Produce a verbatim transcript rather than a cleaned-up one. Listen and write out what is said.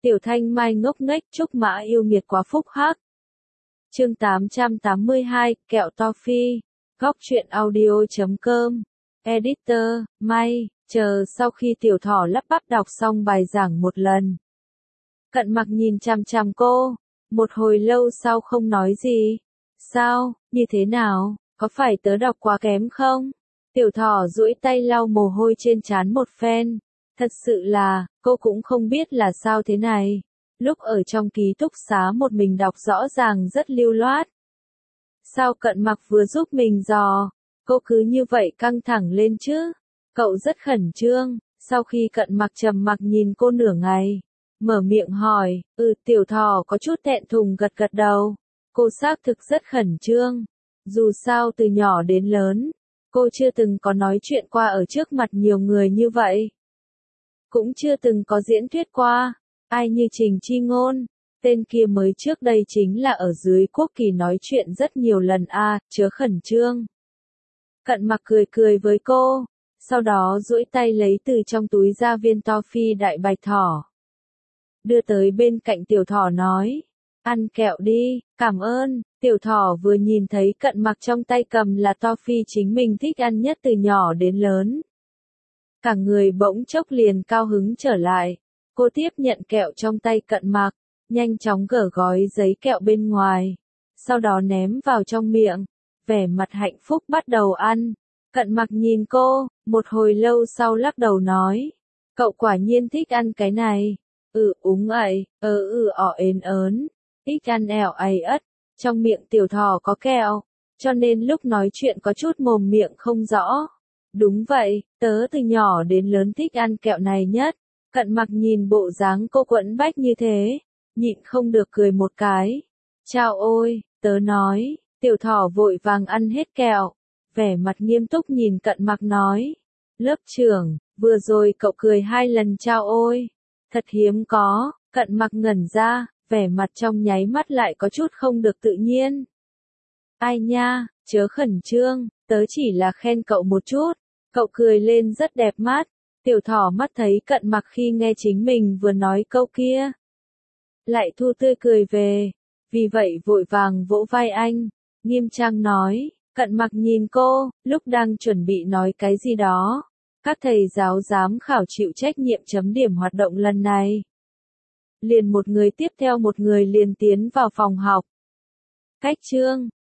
Tiểu Thanh Mai ngốc nghếch Trúc Mã yêu nghiệt quá phúc hắc. Chương tám trăm tám mươi hai, kẹo toffee. Góc truyện audio chấm com. Editor, May, chờ sau khi tiểu thỏ lắp bắp đọc xong bài giảng một lần. Cận Mặc nhìn chằm chằm cô, một hồi lâu sau không nói gì. Sao, như thế nào, có phải tớ đọc quá kém không? Tiểu thỏ duỗi tay lau mồ hôi trên trán một phen. Thật sự là, cô cũng không biết là sao thế này. Lúc ở trong ký túc xá một mình đọc rõ ràng rất lưu loát. Sao Cận Mặc vừa giúp mình dò, cô cứ như vậy căng thẳng lên chứ? Cậu rất khẩn trương. Sau khi Cận Mặc trầm mặc nhìn cô nửa ngày, mở miệng hỏi, ừ, tiểu thỏ có chút thẹn thùng gật gật đầu. Cô xác thực rất khẩn trương. Dù sao từ nhỏ đến lớn, cô chưa từng có nói chuyện qua ở trước mặt nhiều người như vậy. Cũng chưa từng có diễn thuyết qua. Ai như Trình Chi Ngôn, tên kia mới trước đây chính là ở dưới quốc kỳ nói chuyện rất nhiều lần a, à, chớ khẩn trương. Cận Mặc cười cười với cô, sau đó duỗi tay lấy từ trong túi ra viên toffee đại bạch thỏ. Đưa tới bên cạnh tiểu thỏ nói, ăn kẹo đi, cảm ơn. Tiểu thỏ vừa nhìn thấy Cận Mặc trong tay cầm là toffee chính mình thích ăn nhất từ nhỏ đến lớn. Cả người bỗng chốc liền cao hứng trở lại. Cô tiếp nhận kẹo trong tay Cận Mặc, nhanh chóng gỡ gói giấy kẹo bên ngoài, sau đó ném vào trong miệng, vẻ mặt hạnh phúc bắt đầu ăn. Cận Mặc nhìn cô, một hồi lâu sau lắc đầu nói, cậu quả nhiên thích ăn cái này. Ừ, úng ậy, ơ ừ ỏ ến ớn, thích ăn ẻo ầy ất, trong miệng tiểu thỏ có kẹo, cho nên lúc nói chuyện có chút mồm miệng không rõ. Đúng vậy, tớ từ nhỏ đến lớn thích ăn kẹo này nhất. Cận Mặc nhìn bộ dáng cô quẫn bách như thế, nhịn không được cười một cái. Chao ôi, tớ nói, tiểu thỏ vội vàng ăn hết kẹo, vẻ mặt nghiêm túc nhìn Cận Mặc nói. Lớp trưởng, vừa rồi cậu cười hai lần chao ôi, thật hiếm có. Cận Mặc ngẩn ra, vẻ mặt trong nháy mắt lại có chút không được tự nhiên. Ai nha, chớ khẩn trương, tớ chỉ là khen cậu một chút. Cậu cười lên rất đẹp mắt. Tiểu thỏ mắt thấy Cận Mặc khi nghe chính mình vừa nói câu kia, lại thu tươi cười về, vì vậy vội vàng vỗ vai anh, nghiêm trang nói. Cận Mặc nhìn cô, lúc đang chuẩn bị nói cái gì đó. Các thầy giáo giám khảo chịu trách nhiệm chấm điểm hoạt động lần này. Liền một người tiếp theo một người liền tiến vào phòng học. Cách chương,